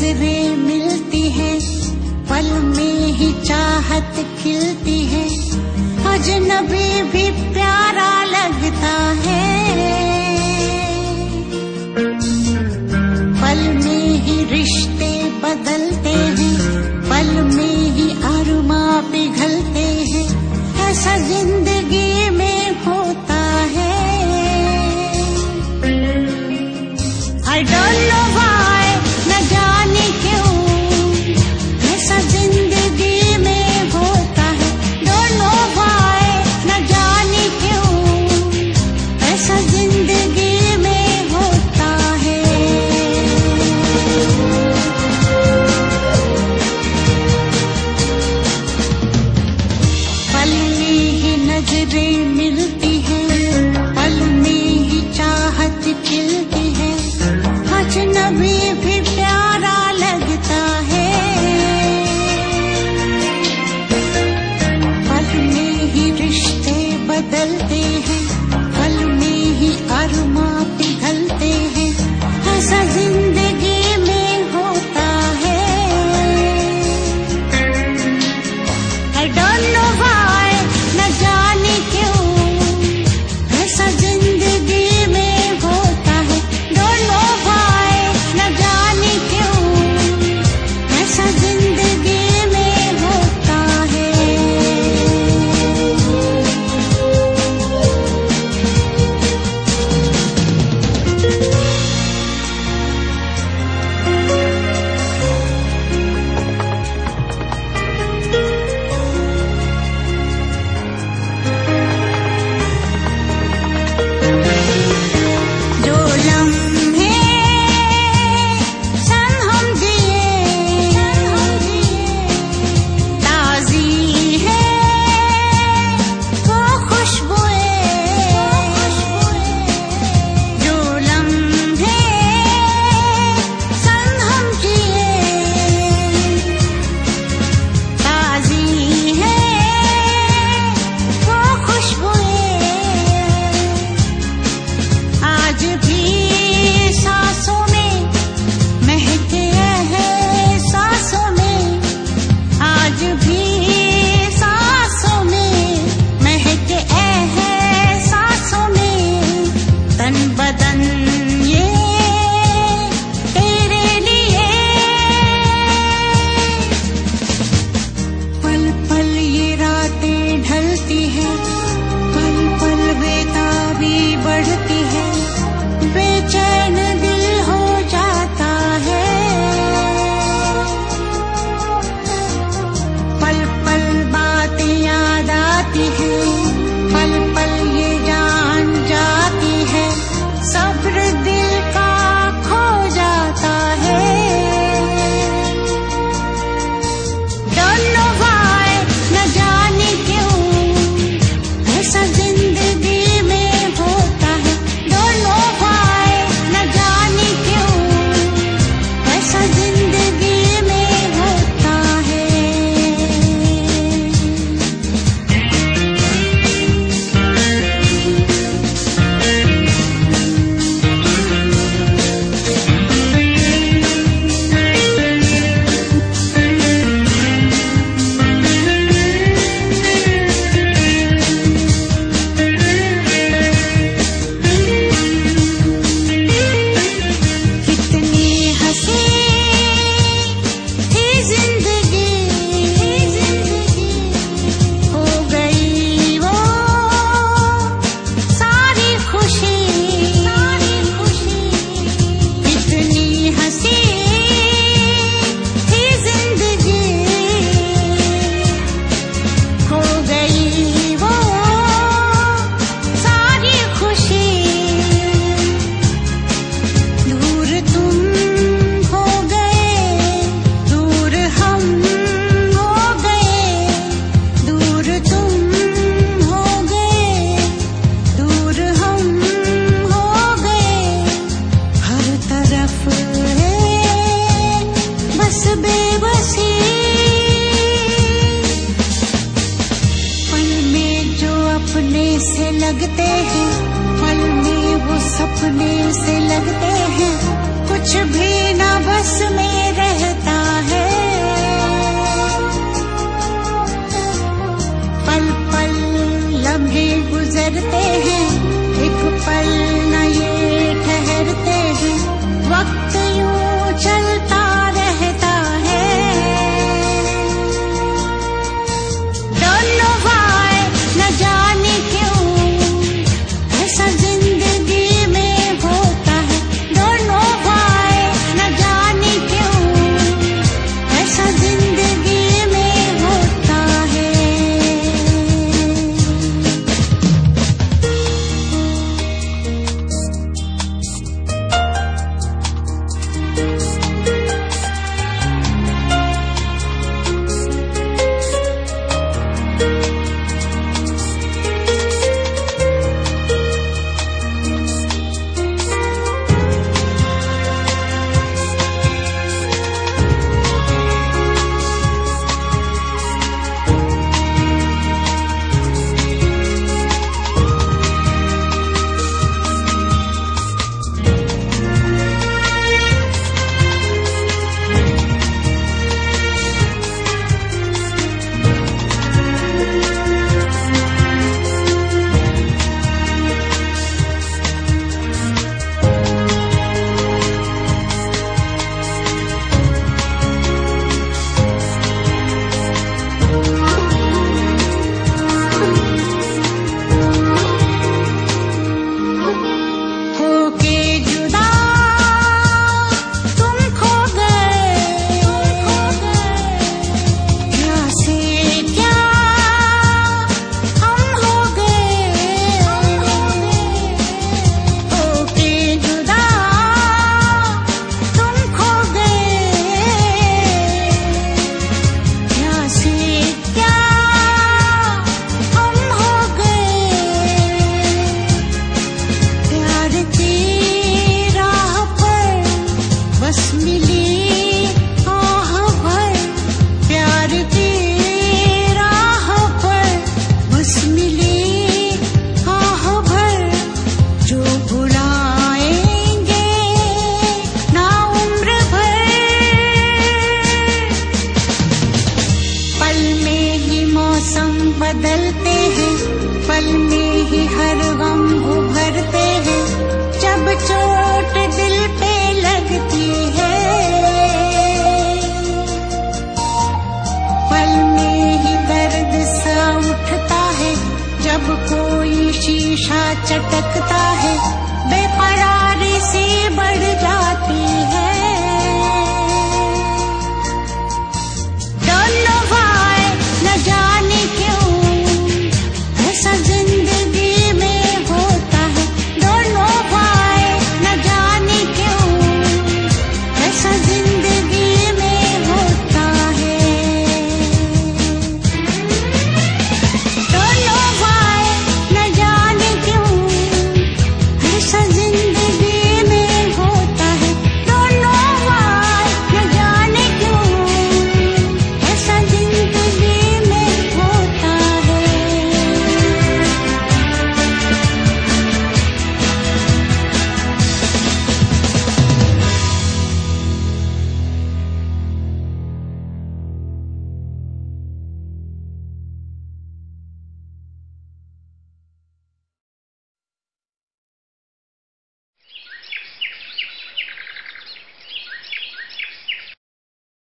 नजरें मिलती है, पल में ही चाहत खिलती है, अजनबी भी प्यारा लगता है। पल में ही रिश्ते बदलते हैं, पल में ही अरमां पिघलते हैं, ऐसा जिंदगी में होता है। I don't know why, न जाने क्यों ऐसा जिंदगी में होता है। Don't know why, न जाने क्यों ऐसा जिंदगी में होता है। पल में ही नजरें मिलती हैं, पल में ही चाहत खिलती है, अजनबी भी प्यारा लगता है। पल में ही रिश्ते बदलते हैं, पल में ही अरमां पिघलते हैं, ऐसा जिंदगी में होता है। I don't know why, न जाने क्यों ऐसा जिंदगी में होता है। Don't know why, न जाने क्यों ऐसा जिंदगी में होता है। जो लम्हे संग हम जिए, ताज़ी है वो खुशबुएं। जो लम्हे संग हम जिए, ताज़ी है वो खुशबुएं, आज भी सांसों में महके हैं, सांसों में आज भी सांसों में महके हैं, सांसों में तन बदन ये तेरे लिए। पल पल ये रातें ढलती है, पल पल बेताबी बढ़ती है, बेचैन दिल हो जाता है। पल पल बातें याद आती हैं, पल पल ये जान जाती है, सब्र दिल का खो जाता है। Don't know why, न जाने क्यों ऐसा जिंदगी में होता है। Don't know why, न जाने क्यों ऐसा जिंदगी में होता है। कितनी हंसी थी जिंदगी, हो गई वो सारी खुशी। कितनी हंसी थी जिंदगी, हो गई वो सारी खुशी। दूर तुम हो गए, दूर हम हो गए, दूर तुम हो गए, दूर हम हो गए, हर तरफ है बस बेबसी। पल में जो अपने से लगते हैं, पल में वो सपने से लगते हैं, कुछ भी ना बस में